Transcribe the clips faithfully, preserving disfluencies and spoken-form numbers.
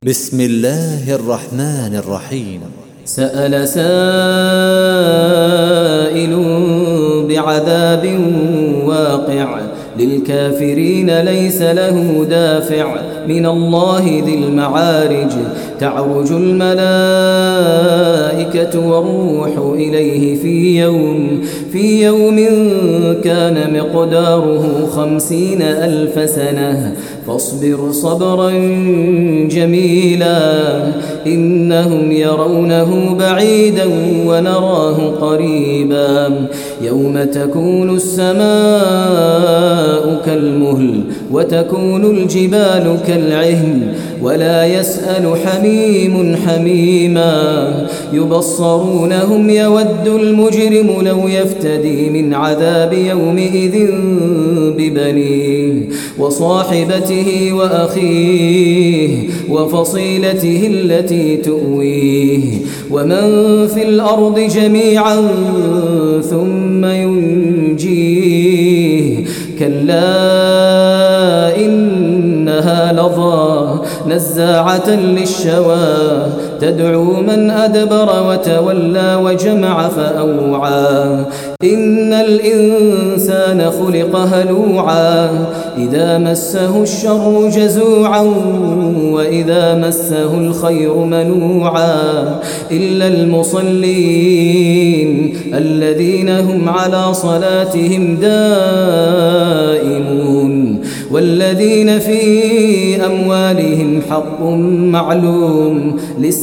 بسم الله الرحمن الرحيم. سأل سائل بعذاب واقع للكافرين ليس له دافع من الله ذي المعارج تعرج الملائكة والروح إليه في يوم في يوم كان مقداره خمسين ألف سنة فاصبر صبرا جميلا إنهم يرونه بعيدا ونراه قريبا يوم تكون السماء كالمهل وتكون الجبال كالعهن ولا يسأل حميم حميما يبصرونهم يود المجرم لو يفتدي من عذاب يومئذ ببنيه وصاحبته وأخيه وفصيلته التي تؤويه ومن في الأرض جميعا ثم ينجيه كلا إنها لظى نزاعة للشوى تدعو من أدبر وتولى وجمع فأوعى إن الإنسان خلق هلوعا إذا مسه الشر جزوعا وإذا مسه الخير منوعا إلا المصلين الذين هم على صلاتهم دائمون والذين في أموالهم حق معلوم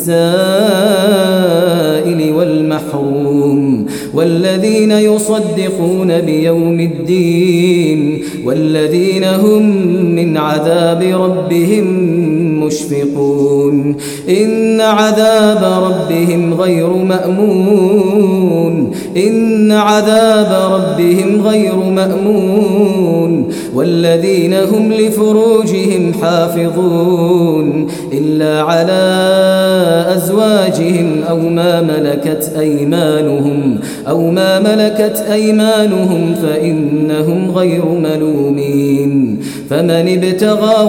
للسائل والمحروم والذين يصدقون بيوم الدين والذين هم من عذاب ربهم مشفقون إن عذاب ربهم غير مأمون إن عذاب ربهم غير مأمون والذين هم لفروجهم حافظون إلا على أزواجهم أو ما ملكت أيمانهم أو ما ملكت أيمانهم فإنهم غير ملومين فمن ابتغى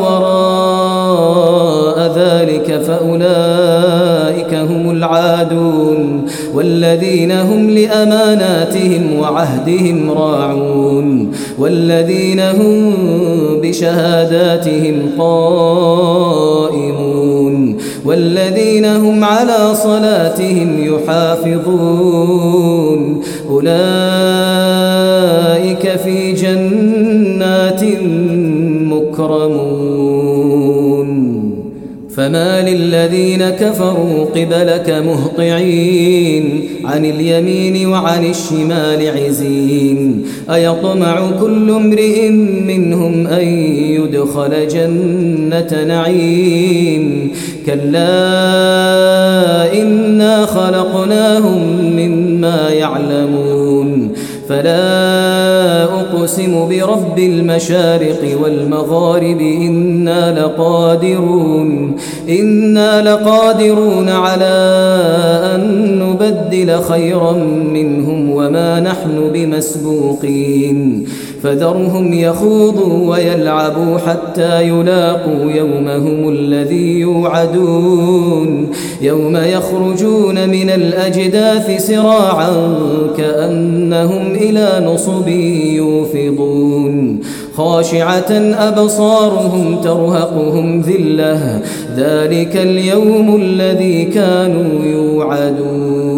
وراء ذلك فأولئك هم العادون والذين هم لأماناتهم وعهدهم راعون والذين هم بشهاداتهم قائمون والذين هم على صلاتهم يحافظون أولئك في جنات مكرمون فما للذين كفروا قبلك مهطعين عن اليمين وعن الشمال عزين أيطمع كل امرئ منهم أن يدخل جنة نعيم كلا إنا خلقناهم مما يعلمون فلا أقسم برب المشارق والمغارب إنا لقادرون إنا لقادرون على أن نبدل خيرا منهم وما نحن بمسبوقين فذرهم يخوضوا ويلعبوا حتى يلاقوا يومهم الذي يوعدون يوم يخرجون من الأجداث سراعا كأنهم إلى نصب يوفضون خاشعة أبصارهم ترهقهم ذلة ذلك اليوم الذي كانوا يوعدون.